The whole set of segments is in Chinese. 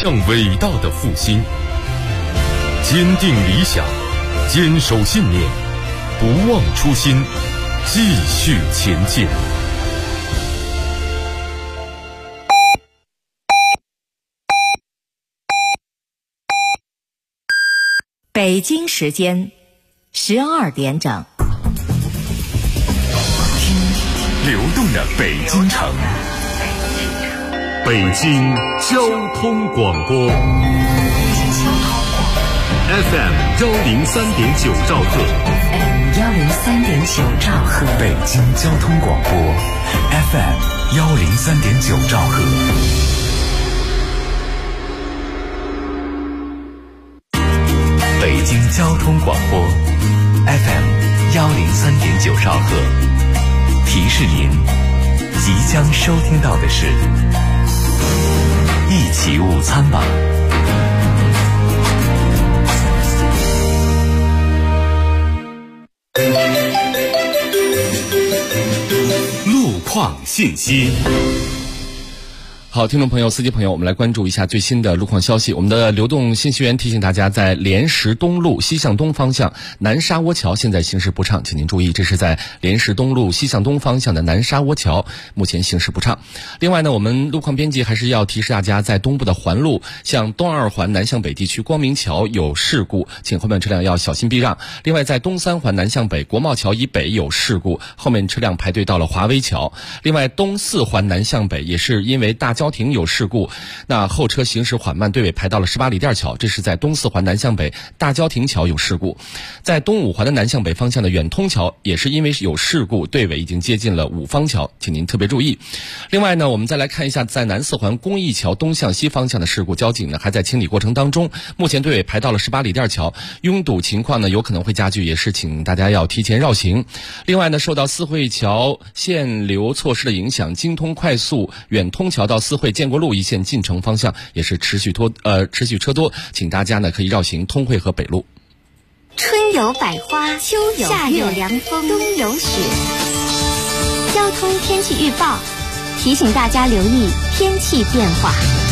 更伟大的复兴。坚定理想，坚守信念，不忘初心，继续前进。 北京时间12点整， 流动的北京城，北京交通广播 FM 103.9兆赫， 103.9兆赫， 北京交通广播 FM 103.9兆赫。北京交通广播 FM 103.9兆赫，提示您即将收听到的是一起午餐吧。 路况信息。 好，听众朋友、司机朋友，我们来关注一下最新的路况消息。我们的流动信息员提醒大家，在莲石东路西向东方向南沙窝桥现在行驶不畅，请您注意，这是在莲石东路西向东方向的南沙窝桥，目前行驶不畅。另外呢，我们路况编辑还是要提示大家，在东部的环路向东二环南向北地区光明桥有事故，请后面车辆要小心避让。另外，在东三环南向北国贸桥以北有事故，后面车辆排队到了华威桥。另外，东四环南向北也是因为大交亭有事故，那后车行驶缓慢，队尾排到了18里店桥，这是在东四环南向北大交亭桥有事故。在东五环的南向北方向的远通桥也是因为有事故，队尾已经接近了五方桥，请您特别注意。另外呢，我们再来看一下在南四环公益桥东向西方向的事故，交警呢还在清理过程当中，目前队尾排到了18里店桥，拥堵情况呢有可能会加剧，也是请大家要提前绕行。另外呢，受到四惠桥限流措施的影响，京通快速远通桥到四惠建国路一线进城方向也是持续车多，请大家呢可以绕行通惠和北路。 春有百花，秋有夏有凉风，冬有雪。交通天气预报提醒大家留意天气变化。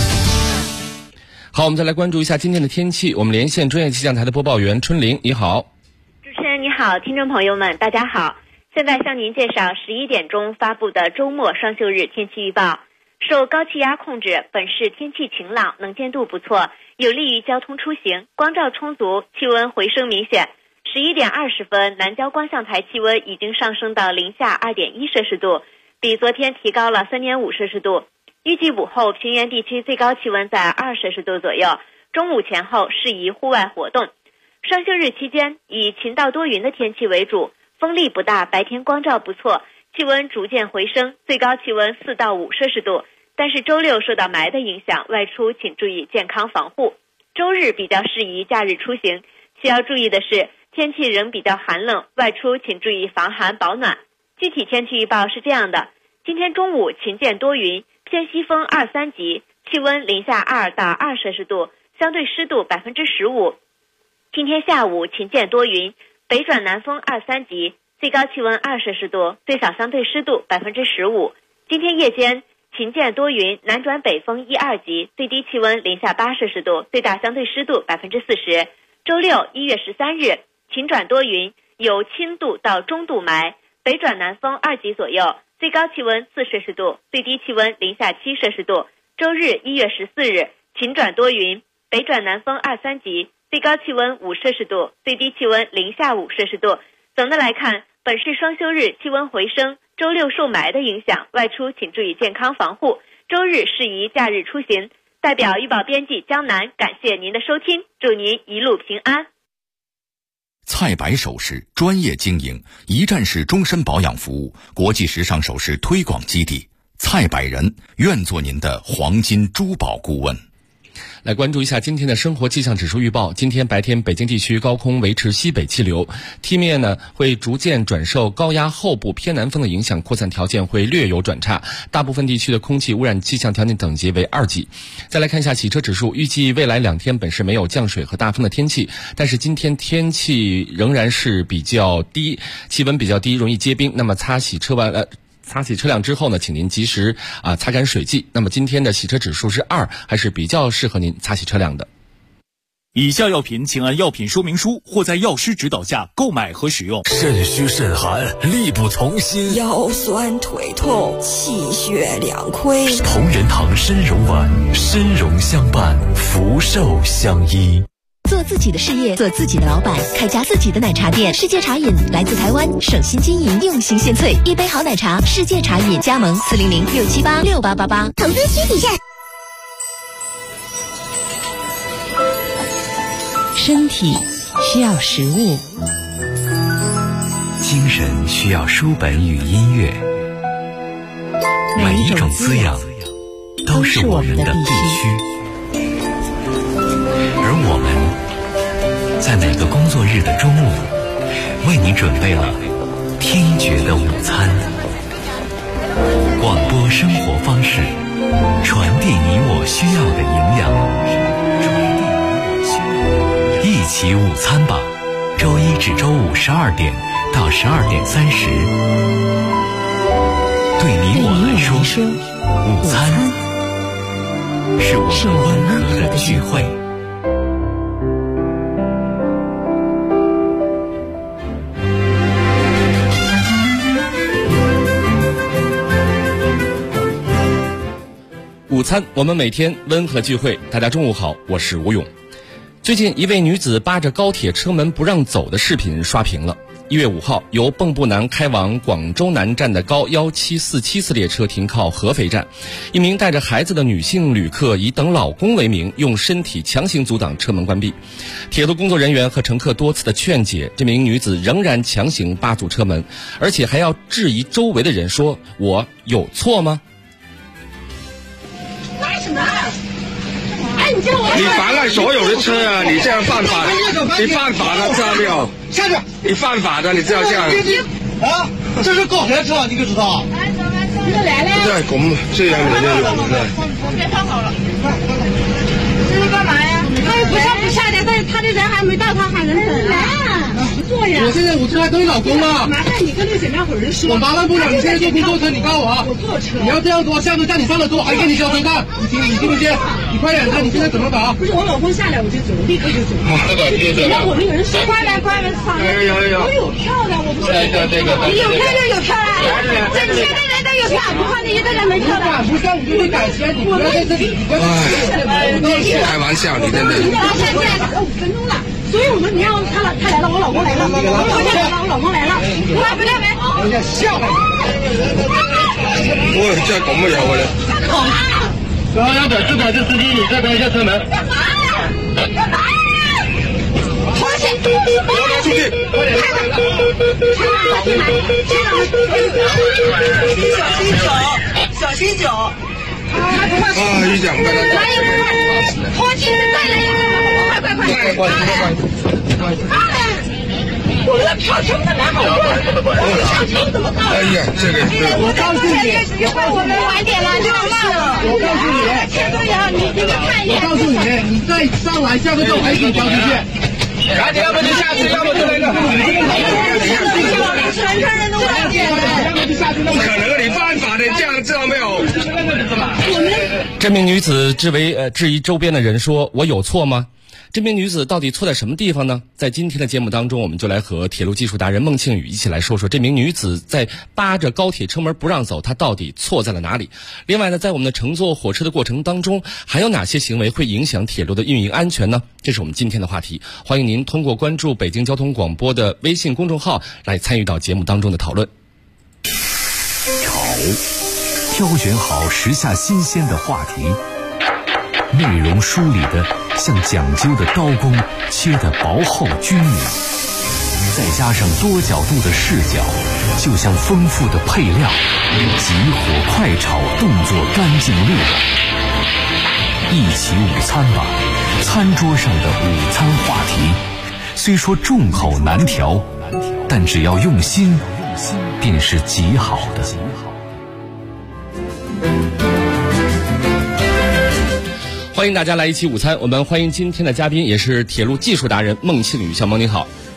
好，我们再来关注一下今天的天气。我们连线专业气象台的播报员春玲，你好。 主持人你好，听众朋友们大家好，现在向您介绍11点钟发布的周末双休日天气预报。受高气压控制，本市天气晴朗，能见度不错，有利于交通出行，光照充足，气温回升明显。11点20分，南郊观象台气温已经上升到零下2.1摄氏度，比昨天提高了3.5摄氏度。预计午后平原地区最高气温在2摄氏度左右，中午前后适宜户外活动。双休日期间，以晴到多云的天气为主，风力不大，白天光照不错，气温逐渐回升，最高气温4到5摄氏度。但是周六受到霾的影响，外出请注意健康防护。周日比较适宜假日出行，需要注意的是天气仍比较寒冷，外出请注意防寒保暖。具体天气预报是这样的：今天中午晴见多云，偏西风2、3级，气温零下2到2摄氏度，相对湿度15%。今天下午晴见多云，北转南风2、3级，最高气温2摄氏度，最小相对湿度15%。今天夜间晴见多云，南转北风1、2级，最低气温零下8摄氏度，最大相对湿度40%。周六1月13日晴转多云，有轻度到中度霾，北转南风2级左右，最高气温4摄氏度，最低气温零下7摄氏度。周日1月14日晴转多云，北转南风2、3级，最高气温5摄氏度，最低气温零下5摄氏度。总的来看，本市双休日气温回升，周六受霾的影响，外出请注意健康防护，周日适宜假日出行。代表预报编辑江南感谢您的收听，祝您一路平安。 蔡白首饰专业经营，一站式终身保养服务，国际时尚首饰推广基地。蔡白人愿做您的黄金珠宝顾问。 来关注一下今天的生活气象指数预报。今天白天北京地区高空维持西北气流，地面呢会逐渐转受高压后部偏南风的影响，扩散条件会略有转差，大部分地区的空气污染气象条件等级为2级。再来看一下洗车指数，预计未来2天本市没有降水和大风的天气，但是今天天气仍然是比较低，气温比较低，容易结冰，那么擦洗车擦洗车辆之后呢，请您及时擦干水迹。那么今天的洗车指数是2，还是比较适合您擦洗车辆的。 以下药品请按药品说明书或在药师指导下购买和使用。 肾虚肾寒，力不从心， 腰酸腿痛，气血两亏。 同仁堂参茸丸，参茸相伴，福寿相依。 做自己的事业，做自己的老板，开家自己的奶茶店。世界茶饮来自台湾，省心经营，用心献萃，一杯好奶茶，世界茶饮。加盟400-678-6888。 投资需谨慎。 身体需要食物， 精神需要书本与音乐，每一种滋养都是我们的必须。而我们在每个工作日的中午，为你准备了听觉的午餐。广播生活方式，传递你我需要的营养。一起午餐吧，周一至周五12点到12点30。对你我来说，午餐是我们温和的聚会。 午餐，我们每天温和聚会。大家中午好，我是吴勇。最近一位女子扒着高铁车门不让走的视频刷屏了。1月5号，由蚌埠南开往广州南站的高1747次列车停靠合肥站，一名带着孩子的女性旅客以等老公为名，用身体强行阻挡车门关闭。铁路工作人员和乘客多次的劝解，这名女子仍然强行扒住车门，而且还要质疑周围的人说：“我有错吗？” 为什么？你妨碍所有的车啊！你这样犯法，你犯法了，知道没有？下去！你犯法的，你知道这样？ 啊，这是高铁车，你可知道？ 你都来了。 不是，我们这样的人有的。 我别放好了。这是干嘛呀？他又不上不下的，但是他的人还没到，他喊人等来啊！坐呀！ 我现在车还等你老公呢。 麻烦你跟那个检查伙人说。 我麻烦不了，你现在坐公交车，你告诉我。 我坐车。 你要这样做，下次叫你上了之后还给你交通看，你信不信？你快点看，你现在怎么搞？ 不是我老公下来我就走，立刻就走。检查伙那个人说：“快来快来，上来！我有票的，我不是。你有票就有票啊！整车的人都有票，不怕你一个人没票的。 不上你就会改钱，你不要在这里，你不要。 开玩笑，你真的。现在5分钟了。所以我们你看他来了，我老公来了，我老公来了，快不要没？ 哎呀，笑了！ 我真係咁嘅樣嘅咧。 刚刚要表示牌的司机，你再关一下车门。 干嘛呀？出去！出去！小心走！ 啊，一讲不能。 拖进去再来！快！我们的票全部都拿好了，上车怎么到？ 哎呀，这个，我告诉你， 一会儿我们晚点了就慢了。 我告诉你， 钱都要你看一眼。 我告诉你，你再上来下个站还给你交出去。 赶紧，要不就下去，要不就那个。全车人都晚点了。 不可能，你犯法的，这样知道没有？ 这名女子质疑周边的人说：“我有错吗？”这名女子到底错在什么地方呢？在今天的节目当中，我们就来和铁路技术达人孟庆宇一起来说说这名女子在扒着高铁车门不让走，她到底错在了哪里？另外呢，在我们的乘坐火车的过程当中，还有哪些行为会影响铁路的运营安全呢？这是我们今天的话题。欢迎您通过关注北京交通广播的微信公众号来参与到节目当中的讨论。 挑选好时下新鲜的话题，内容梳理的像讲究的刀工，切得薄厚均匀，再加上多角度的视角，就像丰富的配料，急火快炒，动作干净利落。一起午餐吧，餐桌上的午餐话题，虽说众口难调，但只要用心，便是极好的。 欢迎大家来一起午餐，我们欢迎今天的嘉宾，也是铁路技术达人孟庆宇。小孟你好。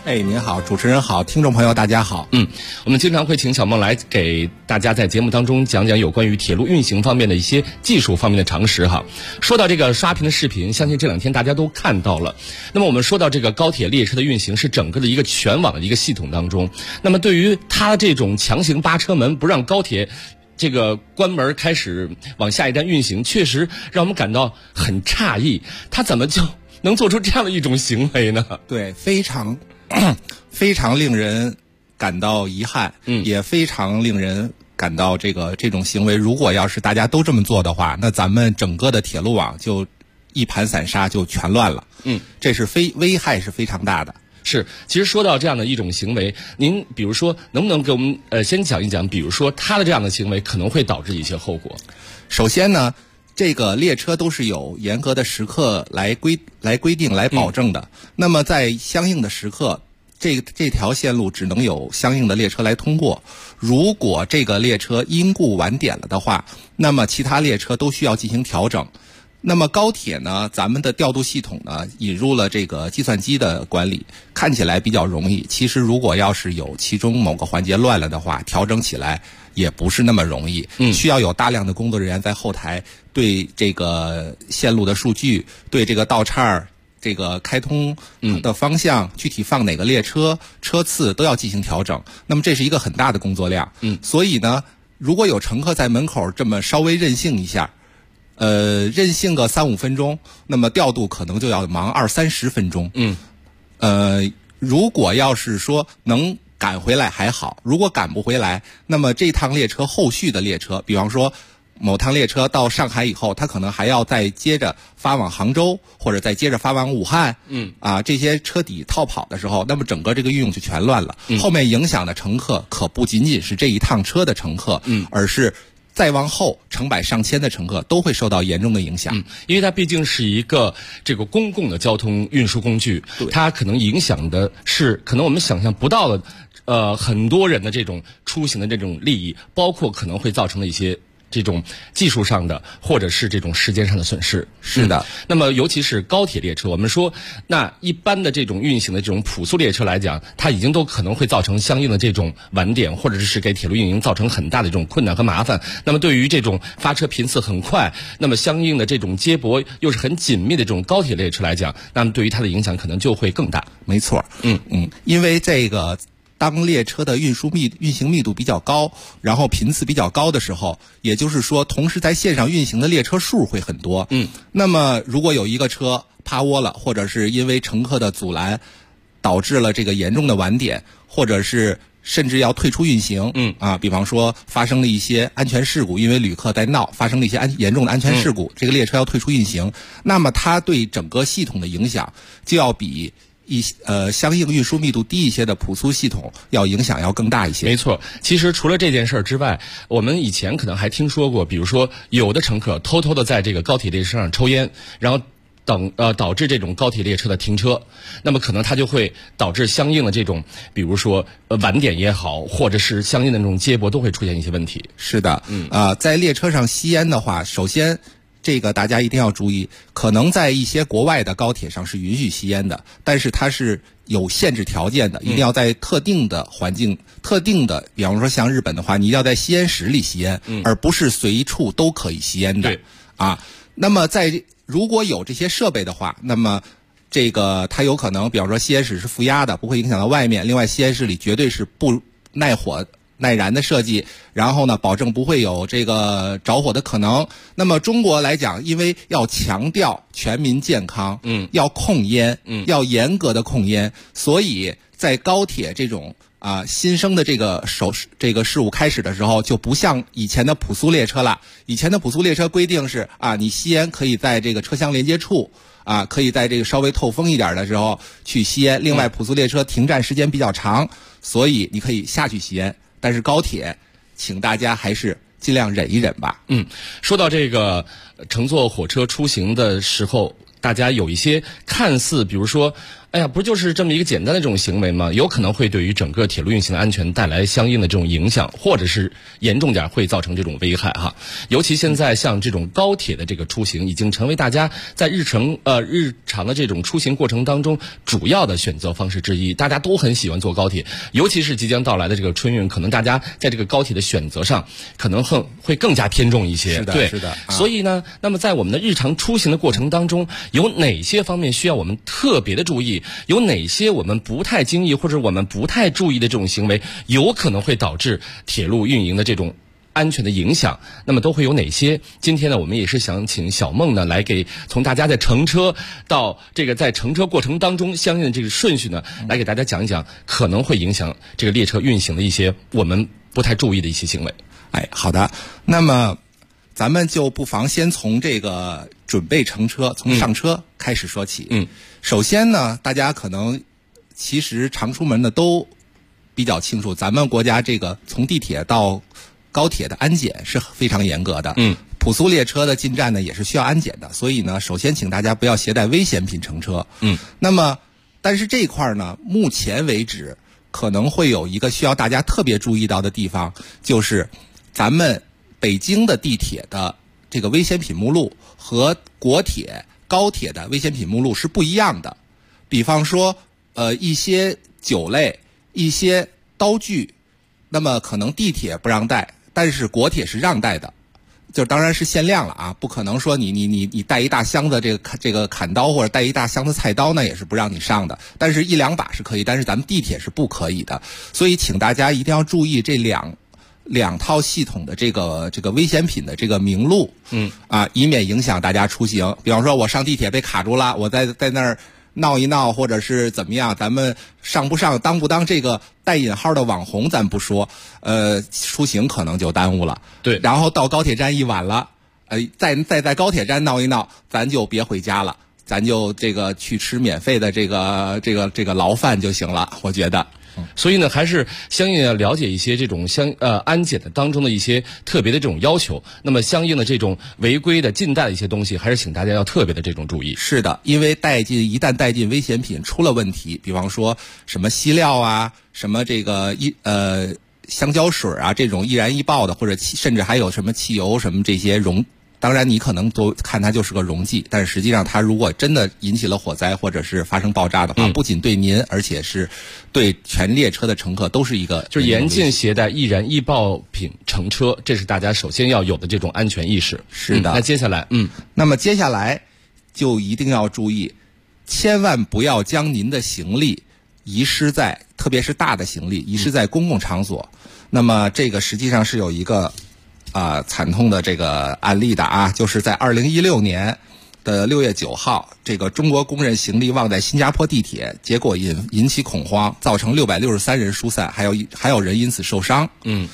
哎，您好，主持人好，听众朋友大家好。 我们经常会请小孟来给大家在节目当中讲讲有关于铁路运行方面的一些技术方面的常识哈。说到这个刷屏的视频，相信这2天大家都看到了。那么我们说到这个高铁列车的运行是整个的一个全网的一个系统当中，那么对于它这种强行扒车门，不让高铁这个关门开始往下一站运行，确实让我们感到很诧异，它怎么就能做出这样的一种行为呢？ 对，非常令人感到遗憾，也非常令人感到这种行为，如果要是大家都这么做的话，那咱们整个的铁路网就一盘散沙，就全乱了。这是危害是非常大的。 是，其实说到这样的一种行为，您比如说能不能给我们先讲一讲，比如说他的这样的行为可能会导致一些后果？ 首先呢，这个列车都是有严格的时刻来规定来保证的。那么在相应的时刻，这条线路只能有相应的列车来通过。如果这个列车因故晚点了的话，那么其他列车都需要进行调整。那么高铁呢，咱们的调度系统呢引入了这个计算机的管理，看起来比较容易。其实如果要是有其中某个环节乱了的话，调整起来也不是那么容易。需要有大量的工作人员在后台对这个线路的数据，对这个道岔这个开通的方向，具体放哪个列车车次都要进行调整。那么这是一个很大的工作量。所以呢，如果有乘客在门口这么稍微任性一下，任性个3-5分钟，那么调度可能就要忙20-30分钟。如果要是说能赶回来还好，如果赶不回来，那么这趟列车后续的列车，比方说某趟列车到上海以后，它可能还要再接着发往杭州，或者再接着发往武汉。这些车底套跑的时候，那么整个这个运用就全乱了。后面影响的乘客可不仅仅是这一趟车的乘客，而是再往后成百上千的乘客都会受到严重的影响。 因为它毕竟是一个这个公共的交通运输工具，它可能影响的是可能我们想象不到的很多人的这种出行的这种利益，包括可能会造成的一些这种技术上的或者是这种时间上的损失。 是的。 那么尤其是高铁列车，我们说那一般的这种运行的这种普速列车来讲，它已经都可能会造成相应的这种晚点，或者是给铁路运营造成很大的这种困难和麻烦。那么对于这种发车频次很快，那么相应的这种接驳又是很紧密的这种高铁列车来讲，那么对于它的影响可能就会更大。 没错。因为这个当列车的运行密度比较高，然后频次比较高的时候，也就是说同时在线上运行的列车数会很多。那么如果有一个车趴窝了，或者是因为乘客的阻拦导致了这个严重的晚点，或者是甚至要退出运行，比方说发生了一些安全事故，因为旅客在闹，发生了一些严重的安全事故，这个列车要退出运行，那么它对整个系统的影响就要比相应运输密度低一些的普速系统要影响要更大一些。 没错，其实除了这件事之外，我们以前可能还听说过，比如说有的乘客偷偷的在这个高铁列车上抽烟，然后导致这种高铁列车的停车，那么可能它就会导致相应的这种，比如说晚点也好，或者是相应的那种接驳都会出现一些问题。 是的。在列车上吸烟的话，首先这个大家一定要注意，可能在一些国外的高铁上是允许吸烟的，但是它是有限制条件的，一定要在特定的环境、特定的，比方说像日本的话，你一定要在吸烟室里吸烟，而不是随处都可以吸烟的。那么如果有这些设备的话，那么这个它有可能，比方说吸烟室是负压的，不会影响到外面。另外，吸烟室里绝对是不耐火耐燃的设计，然后呢，保证不会有这个着火的可能。那么中国来讲，因为要强调全民健康，要控烟，要严格的控烟，所以在高铁这种新生的这个事物开始的时候，就不像以前的普速列车了。以前的普速列车规定是你吸烟可以在这个车厢连接处。可以在这个稍微透风一点的时候去吸烟。另外，普速列车停站时间比较长，所以你可以下去吸烟。但是高铁，请大家还是尽量忍一忍吧。 说到这个乘坐火车出行的时候，大家有一些看似，比如说， 哎呀，不就是这么一个简单的这种行为吗？有可能会对于整个铁路运行的安全带来相应的这种影响，或者是严重点会造成这种危害哈。尤其现在像这种高铁的这个出行，已经成为大家在日常的这种出行过程当中主要的选择方式之一。大家都很喜欢坐高铁，尤其是即将到来的这个春运，可能大家在这个高铁的选择上可能会更加偏重一些。 是的， 对， 是的。 所以呢，那么在我们的日常出行的过程当中，有哪些方面需要我们特别的注意？有哪些我们不太经意或者我们不太注意的这种行为，有可能会导致铁路运营的这种安全的影响？那么都会有哪些？今天呢，我们也是想请小梦呢来从大家在乘车到这个在乘车过程当中相应的这个顺序呢，来给大家讲一讲可能会影响这个列车运行的一些我们不太注意的一些行为。 哎，好的，那么咱们就不妨先从这个准备乘车，从上车开始说起。首先呢，大家可能其实常出门的都比较清楚，咱们国家这个从地铁到高铁的安检是非常严格的。普速列车的进站呢也是需要安检的，所以呢，首先请大家不要携带危险品乘车。那么，但是这一块呢，目前为止可能会有一个需要大家特别注意到的地方，就是咱们北京的地铁的这个危险品目录和国铁、高铁的危险品目录是不一样的。比方说，一些酒类、一些刀具，那么可能地铁不让带，但是国铁是让带的。就当然是限量了啊，不可能说你带一大箱子这个砍刀或者带一大箱子菜刀，那也是不让你上的。但是1-2把是可以，但是咱们地铁是不可以的。所以请大家一定要注意这两套系统的这个危险品的这个名录，以免影响大家出行。比方说我上地铁被卡住了，我在那儿闹一闹，或者是怎么样，咱们上不上当不当这个带引号的网红咱不说，出行可能就耽误了。 对， 然后到高铁站一晚了，再在高铁站闹一闹，咱就别回家了，咱就这个去吃免费的这个牢饭就行了，我觉得。 所以呢，还是相应要了解一些这种安检的当中的一些特别的这种要求。那么相应的这种违规的禁带的一些东西，还是请大家要特别的这种注意。 是的，因为一旦带进危险品出了问题，比方说什么稀料啊，什么这个香蕉水啊，这种易燃易爆的，或者甚至还有什么汽油什么这些当然你可能都看它就是个溶剂，但是实际上它如果真的引起了火灾或者是发生爆炸的话，不仅对您，而且是对全列车的乘客都是一个就是严禁携带易燃易爆品乘车，这是大家首先要有的这种安全意识。 是的。 那接下来那么接下来就一定要注意，千万不要将您的行李遗失在，特别是大的行李遗失在公共场所。那么这个实际上是有一个惨痛的这个案例的啊，就是在2016年的6月9号，这个中国工人行李忘在新加坡地铁，结果引起恐慌，造成663人疏散，还有人因此受伤。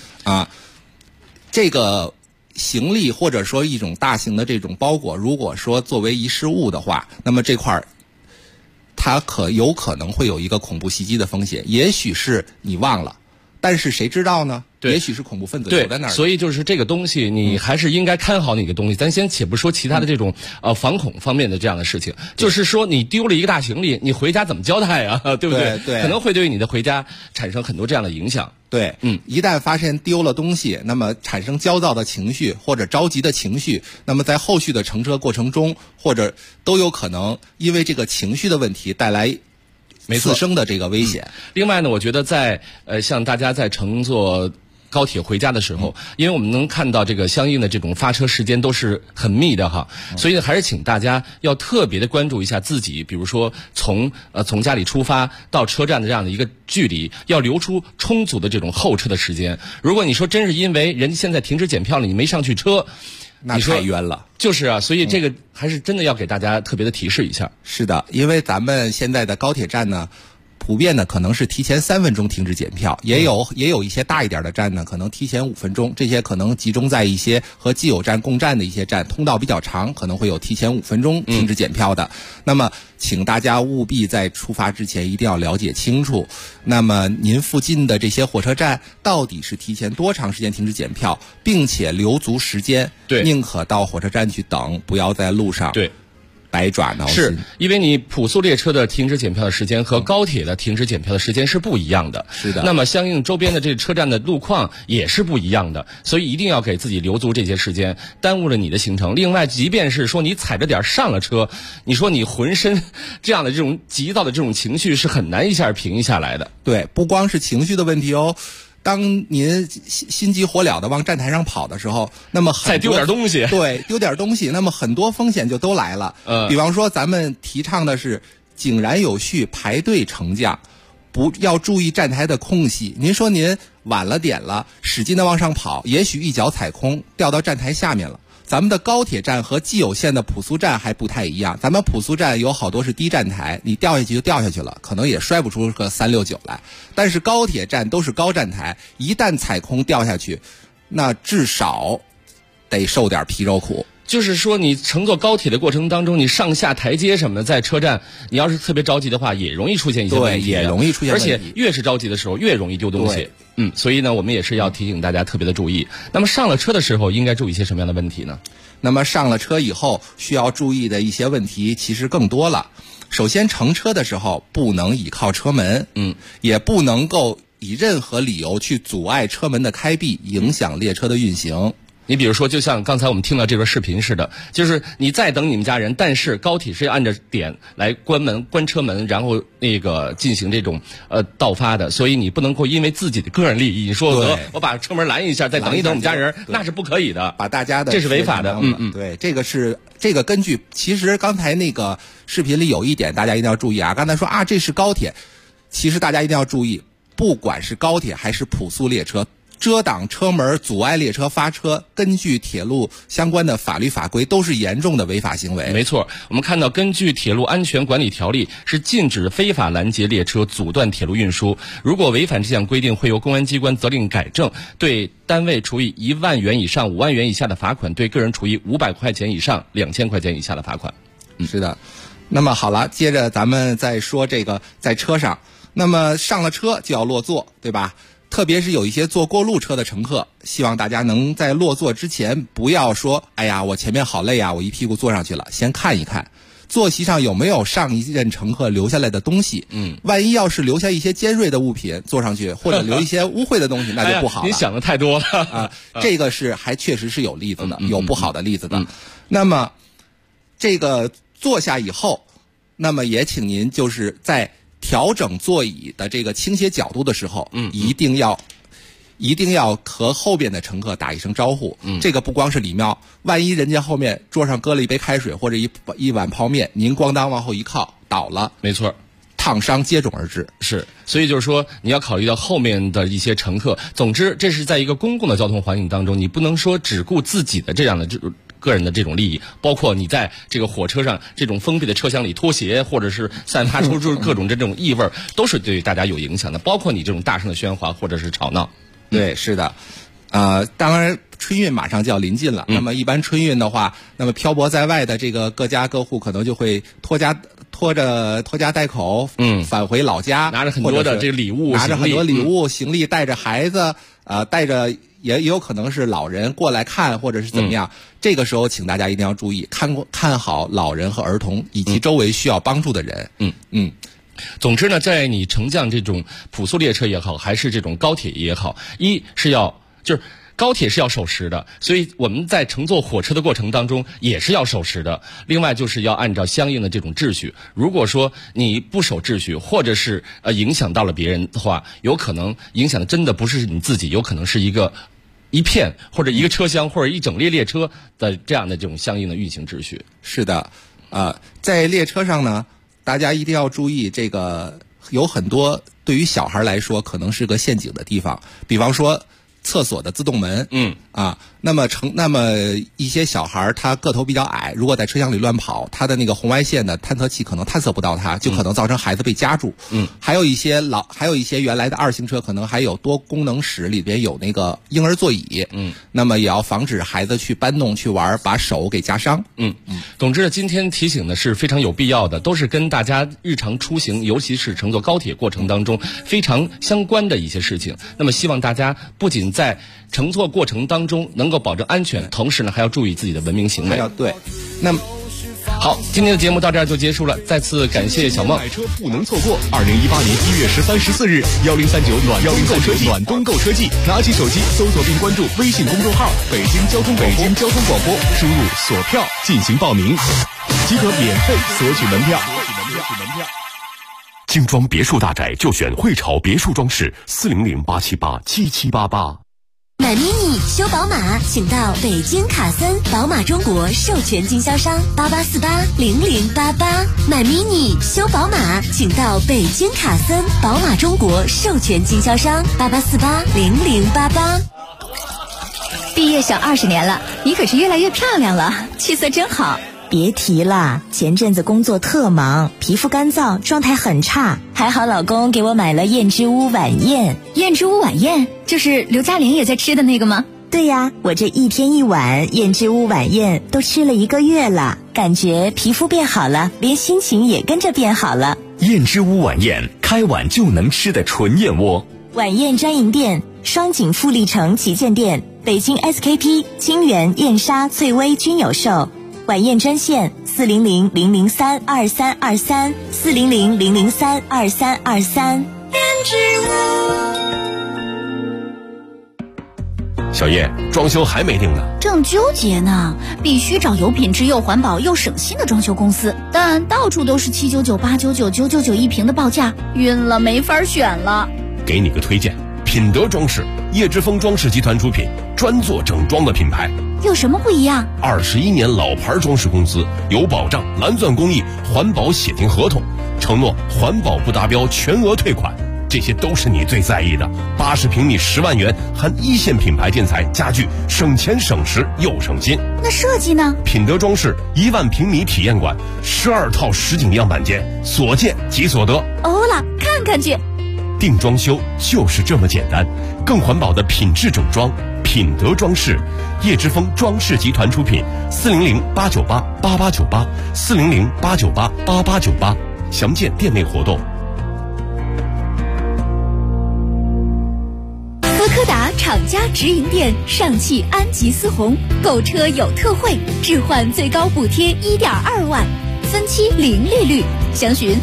这个行李或者说一种大型的这种包裹，如果说作为遗失物的话，那么这块它有可能会有一个恐怖袭击的风险，也许是你忘了，但是谁知道呢？也许是恐怖分子留在那儿。 所以就是这个东西，你还是应该看好你的东西。咱先且不说其他的这种防恐方面的这样的事情，就是说你丢了一个大行李，你回家怎么交代啊？对不对？ 对， 可能会对于你的回家产生很多这样的影响。 对，一旦发现丢了东西，那么产生焦躁的情绪或者着急的情绪，那么在后续的乘车过程中，或者都有可能因为这个情绪的问题带来次生的这个危险。 另外呢，我觉得像大家在乘坐高铁回家的时候，因为我们能看到这个相应的这种发车时间都是很密的哈，所以还是请大家要特别的关注一下自己，比如说从家里出发到车站的这样的一个距离，要留出充足的这种候车的时间。如果你说真是因为人家现在停止检票了，你没上去车， 那太冤了。 就是啊，所以这个还是真的要给大家特别的提示一下。 是的，因为咱们现在的高铁站呢，普遍的可能是提前3分钟停止检票，也有一些大一点的站呢，可能提前5分钟。这些可能集中在一些和既有站共站的一些站，通道比较长，可能会有提前5分钟停止检票的。那么，请大家务必在出发之前一定要了解清楚。那么，您附近的这些火车站到底是提前多长时间停止检票，并且留足时间，宁可到火车站去等，不要在路上百爪挠心。 是因为你普速列车的停止检票的时间和高铁的停止检票的时间是不一样的。 是的。 那么相应周边的这个车站的路况也是不一样的，所以一定要给自己留足这些时间，耽误了你的行程。另外，即便是说你踩着点上了车，你说你浑身这样的这种急躁的这种情绪是很难一下平抑下来的。 对，不光是情绪的问题哦。当您心急火燎的往站台上跑的时候，那么再丢点东西， 对，丢点东西，那么很多风险就都来了。比方说咱们提倡的是井然有序，排队乘降，不要注意站台的空隙。您说您晚了点了，使劲的往上跑，也许一脚踩空，掉到站台下面了。咱们的高铁站和既有线的普速站还不太一样，咱们普速站有好多是低站台，你掉下去就掉下去了，可能也摔不出个369来。但是高铁站都是高站台，一旦踩空掉下去，那至少得受点皮肉苦。 就是说，你乘坐高铁的过程当中，你上下台阶什么的，在车站，你要是特别着急的话，也容易出现一些问题， 对，也容易出现问题。 而且越是着急的时候，越容易丢东西。所以呢，我们也是要提醒大家特别的注意。那么上了车的时候，应该注意一些什么样的问题呢？ 那么上了车以后，需要注意的一些问题其实更多了。首先，乘车的时候不能倚靠车门，也不能够以任何理由去阻碍车门的开闭，影响列车的运行。 你比如说，就像刚才我们听到这段视频似的，就是你在等你们家人，但是高铁是按着点来关门、关车门，然后那个进行这种倒发的，所以你不能够因为自己的个人利益，你说我把车门拦一下，再等一等我们家人，那是不可以的， 把大家的这是违法的。 对，这个根据其实刚才那个视频里有一点大家一定要注意啊，刚才说啊这是高铁，其实大家一定要注意，不管是高铁还是普速列车。遮挡车门、阻碍列车发车，根据铁路相关的法律法规，都是严重的违法行为。 没错，我们看到根据《铁路安全管理条例》是禁止非法拦截列车、阻断铁路运输。如果违反这项规定，会由公安机关责令改正，对单位处以1万元以上5万元以下的罚款，对个人处以500块钱以上2000块钱以下的罚款。 是的。那么好了，接着咱们再说这个在车上，那么上了车就要落座，对吧？特别是有一些坐过路车的乘客，希望大家能在落座之前不要说哎呀我前面好累啊，我一屁股坐上去了，先看一看座席上有没有上一任乘客留下来的东西。万一要是留下一些尖锐的物品坐上去，或者留一些污秽的东西，那就不好了。 你想的太多了啊！这个是还确实是有例子的，有不好的例子的。那么这个坐下以后，那么也请您就是在调整座椅的这个倾斜角度的时候，一定要和后边的乘客打一声招呼。这个不光是礼貌，万一人家后面桌上搁了一杯开水或者一碗泡面，您咣当往后一靠倒了， 没错， 烫伤接踵而至。 是，所以就是说你要考虑到后面的一些乘客。总之，这是在一个公共的交通环境当中，你不能说只顾自己的这样的个人的这种利益，包括你在这个火车上这种封闭的车厢里脱鞋，或者是散发出各种这种异味，都是对大家有影响的。包括你这种大声的喧哗或者是吵闹。 对，是的。当然春运马上就要临近了，那么一般春运的话，那么漂泊在外的这个各家各户可能就会拖家带口，返回老家， 拿着很多的这个礼物， 拿着很多礼物行李，带着孩子，带着也有可能是老人过来看，或者是怎么样。这个时候，请大家一定要注意，看好老人和儿童以及周围需要帮助的人。 总之呢，在你乘降这种普速列车也好，还是这种高铁也好，就是高铁是要守时的，所以我们在乘坐火车的过程当中也是要守时的。另外就是要按照相应的这种秩序，如果说你不守秩序，或者是影响到了别人的话，有可能影响的真的不是你自己，有可能是一片或者一个车厢或者一整列列车的这样的这种相应的运行秩序。 是的，在列车上呢，大家一定要注意，这个有很多对于小孩来说可能是个陷阱的地方，比方说厕所的自动门，那么一些小孩他个头比较矮，如果在车厢里乱跑，他的那个红外线的探测器可能探测不到他，就可能造成孩子被夹住。还有一些原来的2型车可能还有多功能室，里边有那个婴儿座椅，那么也要防止孩子去搬弄去玩，把手给夹伤。 总之今天提醒的是非常有必要的，都是跟大家日常出行，尤其是乘坐高铁过程当中非常相关的一些事情。那么希望大家不仅在乘坐过程当中能够保证安全，同时呢还要注意自己的文明行为。 对，那么好，今天的节目到这儿就结束了，再次感谢小梦。 买车不能错过2018年1月13、14日1039暖冬购车季，拿起手机搜索并关注微信公众号北京交通广播，输入锁票进行报名，即可免费索取门票。 精装别墅大宅就选汇潮别墅装饰，400-878-7788。 买 mini 修宝马，请到北京卡森宝马中国授权经销商88480088。买 mini 修宝马，请到北京卡森宝马中国授权经销商88480088。 毕业小20年了，你可是越来越漂亮了，气色真好。 别提了，前阵子工作特忙，皮肤干燥，状态很差。还好老公给我买了燕之屋晚宴。 燕之屋晚宴就是刘嘉玲也在吃的那个吗？ 对呀，我这1天1碗燕之屋晚宴都吃了1个月了，感觉皮肤变好了，连心情也跟着变好了。 燕之屋晚宴，开碗就能吃的纯燕窝。 晚宴专营店：双井富力城旗舰店、北京 SKP、清源、燕莎、翠微均有售。晚宴专线400-003-2323，400-003-2323。 小叶，装修还没定呢， 正纠结呢。必须找有品质又环保又省心的装修公司，但到处都是799、899、999一平的报价，晕了，没法选了。 给你个推荐，品德装饰，叶之峰装饰集团出品，专做整装的品牌。 有什么不一样 ？21年老牌装饰公司，有保障，蓝钻工艺，环保写定合同，承诺环保不达标全额退款，这些都是你最在意的。80平米10万元，含1线品牌建材家具，省钱省时又省心。 那设计呢？ 品德装饰1万平米体验馆，12套实景样板间，所见即所得。 欧了，看看去。 定装修就是这么简单，更环保的品质整装，品德装饰，叶之峰装饰集团出品，400-898-8898，400-898-8898，详见店内活动。 斯柯达厂家直营店上汽安吉思宏，购车有特惠，置换最高补贴1.2万，分期零利率，详询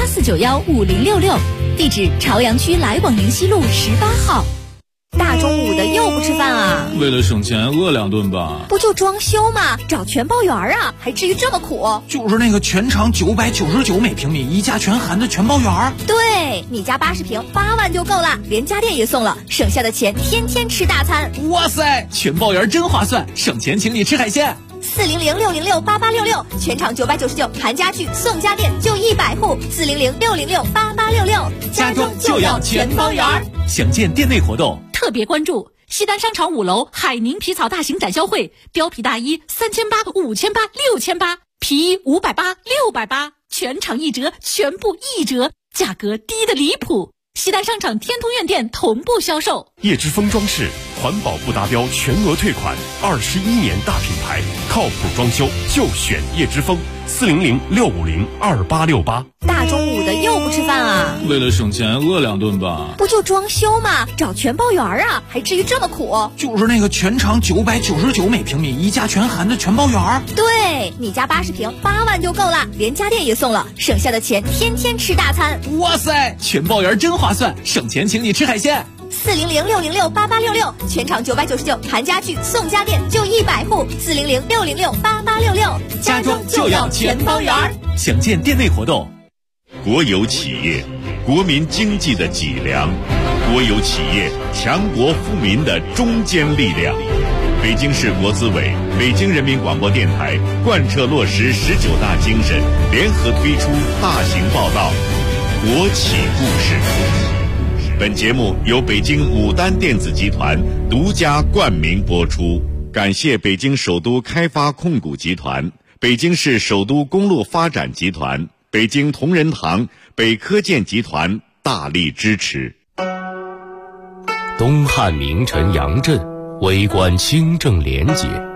84915066，地址朝阳区来往宁西路18号。大中午的又不吃饭啊？ 为了省钱饿2顿吧。 不就装修吗？找全包园啊，还至于这么苦？ 就是那个全长999每平米，一价全含的全包园。 对，你家80平8万就够了，连家电也送了，省下的钱天天吃大餐。 哇塞，全包园真划算，省钱请你吃海鲜。 400-606-8866，全场999，含家具送家电就100户，400-606-8866， 家装就要全包园。详见店内活动。 特别关注西单商场5楼海宁皮草大型展销会，貂皮大衣3800、5800、6800，皮衣580、680，全场1折，全部1折，价格低得离谱。西单商场天通苑店同步销售。 叶之峰装饰，环保不达标全额退款，21年大品牌，靠谱装修就选叶之峰，400-650-2868。 大中午的又不吃饭啊？ 为了省钱饿2顿吧。 不就装修吗？找全包园啊，还至于这么苦？ 就是那个全长999每平米，一价全含的全包园。 对，你家80平8万就够了，连家电也送了，省下的钱天天吃大餐。 哇塞，全包园真划算，省钱请你吃海鲜。 400-606-8866，全场999，含家具送家电就100户，400-606-8866， 家装就要全包园。详见店内活动。 国有企业，国民经济的脊梁；国有企业，强国富民的中坚力量。北京市国资委、北京人民广播电台贯彻落实19大精神，联合推出大型报道《国企故事》。本节目由北京牡丹电子集团独家冠名播出，感谢北京首都开发控股集团、北京市首都公路发展集团、北京同仁堂、北科建集团大力支持。 东汉名臣杨震，为官清正廉洁。